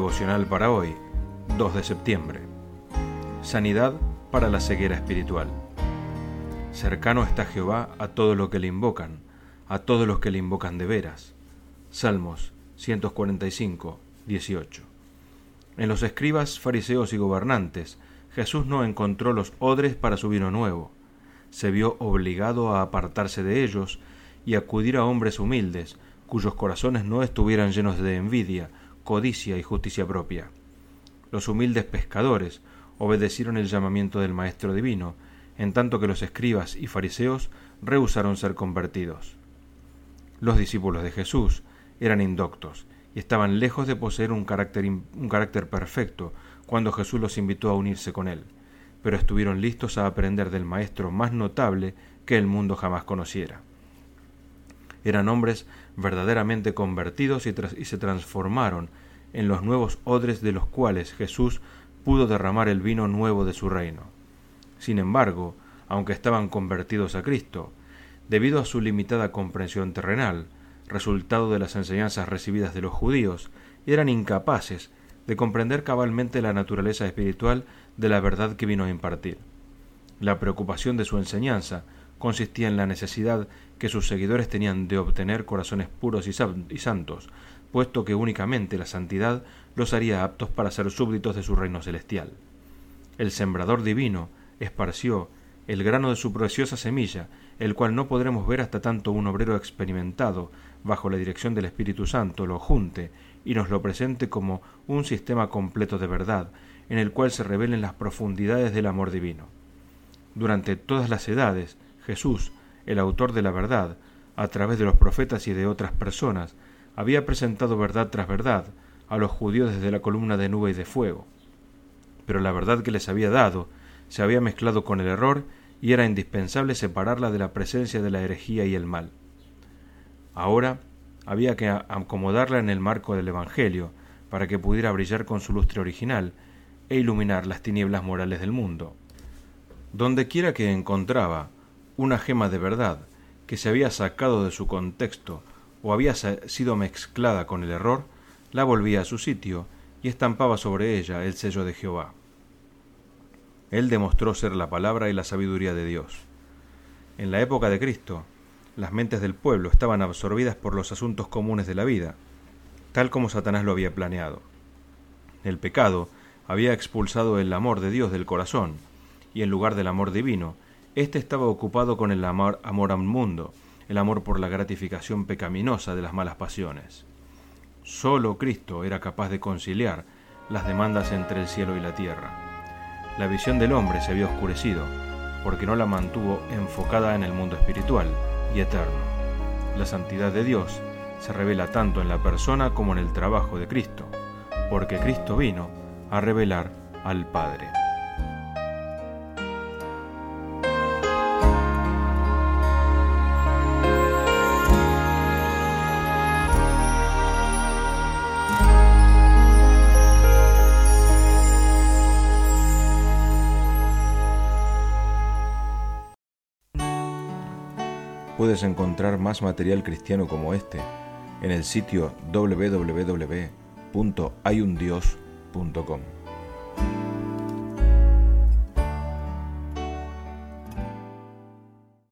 Devocional para hoy, 2 de septiembre. Sanidad para la ceguera espiritual. Cercano está Jehová a todos los que le invocan, a todos los que le invocan de veras. Salmos 145, 18. En los escribas, fariseos y gobernantes, Jesús no encontró los odres para su vino nuevo. Se vio obligado a apartarse de ellos y acudir a hombres humildes, cuyos corazones no estuvieran llenos de envidia, codicia y justicia propia. Los humildes pescadores obedecieron el llamamiento del Maestro Divino, en tanto que los escribas y fariseos rehusaron ser convertidos. Los discípulos de Jesús eran indoctos y estaban lejos de poseer un carácter perfecto cuando Jesús los invitó a unirse con él, pero estuvieron listos a aprender del Maestro más notable que el mundo jamás conociera. Eran hombres verdaderamente convertidos y se transformaron en los nuevos odres de los cuales Jesús pudo derramar el vino nuevo de su reino. Sin embargo, aunque estaban convertidos a Cristo, debido a su limitada comprensión terrenal, resultado de las enseñanzas recibidas de los judíos, eran incapaces de comprender cabalmente la naturaleza espiritual de la verdad que vino a impartir. La preocupación de su enseñanza consistía en la necesidad que sus seguidores tenían de obtener corazones puros y santos, puesto que únicamente la santidad los haría aptos para ser súbditos de su reino celestial. El sembrador divino esparció el grano de su preciosa semilla, el cual no podremos ver hasta tanto un obrero experimentado, bajo la dirección del Espíritu Santo, lo junte y nos lo presente como un sistema completo de verdad, en el cual se revelen las profundidades del amor divino. Durante todas las edades, Jesús, el autor de la verdad, a través de los profetas y de otras personas, había presentado verdad tras verdad a los judíos desde la columna de nube y de fuego. Pero la verdad que les había dado se había mezclado con el error y era indispensable separarla de la presencia de la herejía y el mal. Ahora había que acomodarla en el marco del Evangelio para que pudiera brillar con su lustre original e iluminar las tinieblas morales del mundo. Dondequiera que encontraba una gema de verdad que se había sacado de su contexto o había sido mezclada con el error, la volvía a su sitio y estampaba sobre ella el sello de Jehová. Él demostró ser la palabra y la sabiduría de Dios. En la época de Cristo, las mentes del pueblo estaban absorbidas por los asuntos comunes de la vida, tal como Satanás lo había planeado. El pecado había expulsado el amor de Dios del corazón, y en lugar del amor divino, éste estaba ocupado con el amor al mundo, el amor por la gratificación pecaminosa de las malas pasiones. Solo Cristo era capaz de conciliar las demandas entre el cielo y la tierra. La visión del hombre se había oscurecido, porque no la mantuvo enfocada en el mundo espiritual y eterno. La santidad de Dios se revela tanto en la persona como en el trabajo de Cristo, porque Cristo vino a revelar al Padre. Puedes encontrar más material cristiano como este en el sitio www.hayundios.com.